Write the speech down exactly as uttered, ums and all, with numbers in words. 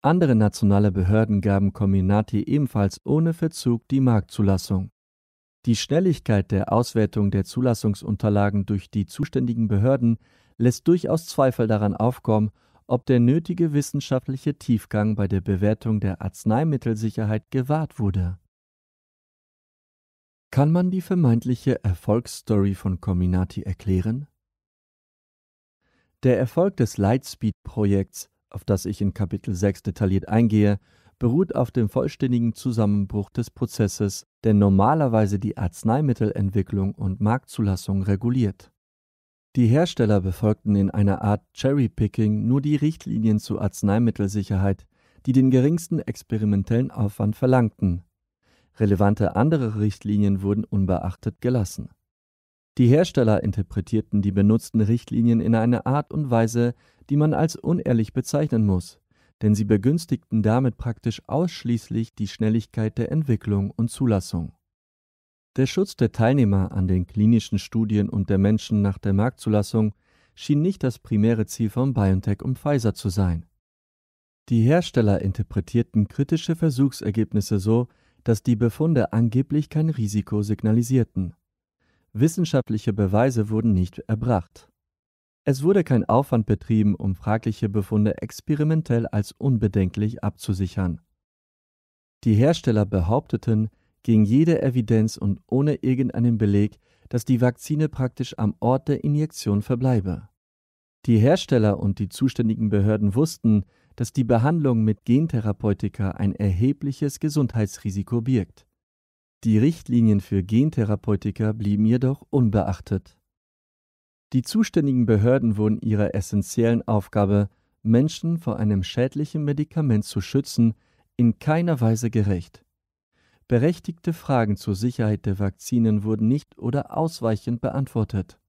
Andere nationale Behörden gaben Comirnaty ebenfalls ohne Verzug die Marktzulassung. Die Schnelligkeit der Auswertung der Zulassungsunterlagen durch die zuständigen Behörden lässt durchaus Zweifel daran aufkommen, ob der nötige wissenschaftliche Tiefgang bei der Bewertung der Arzneimittelsicherheit gewahrt wurde. Kann man die vermeintliche Erfolgsstory von Comirnaty erklären? Der Erfolg des Lightspeed-Projekts, auf das ich in Kapitel sechs detailliert eingehe, beruht auf dem vollständigen Zusammenbruch des Prozesses, der normalerweise die Arzneimittelentwicklung und Marktzulassung reguliert. Die Hersteller befolgten in einer Art Cherry-Picking nur die Richtlinien zur Arzneimittelsicherheit, die den geringsten experimentellen Aufwand verlangten. Relevante andere Richtlinien wurden unbeachtet gelassen. Die Hersteller interpretierten die benutzten Richtlinien in einer Art und Weise, die man als unehrlich bezeichnen muss, denn sie begünstigten damit praktisch ausschließlich die Schnelligkeit der Entwicklung und Zulassung. Der Schutz der Teilnehmer an den klinischen Studien und der Menschen nach der Marktzulassung schien nicht das primäre Ziel von BioNTech und Pfizer zu sein. Die Hersteller interpretierten kritische Versuchsergebnisse so, dass die Befunde angeblich kein Risiko signalisierten. Wissenschaftliche Beweise wurden nicht erbracht. Es wurde kein Aufwand betrieben, um fragliche Befunde experimentell als unbedenklich abzusichern. Die Hersteller behaupteten, gegen jede Evidenz und ohne irgendeinen Beleg, dass die Vakzine praktisch am Ort der Injektion verbleibe. Die Hersteller und die zuständigen Behörden wussten, dass die Behandlung mit Gentherapeutika ein erhebliches Gesundheitsrisiko birgt. Die Richtlinien für Gentherapeutika blieben jedoch unbeachtet. Die zuständigen Behörden wurden ihrer essentiellen Aufgabe, Menschen vor einem schädlichen Medikament zu schützen, in keiner Weise gerecht. Berechtigte Fragen zur Sicherheit der Vakzinen wurden nicht oder ausweichend beantwortet.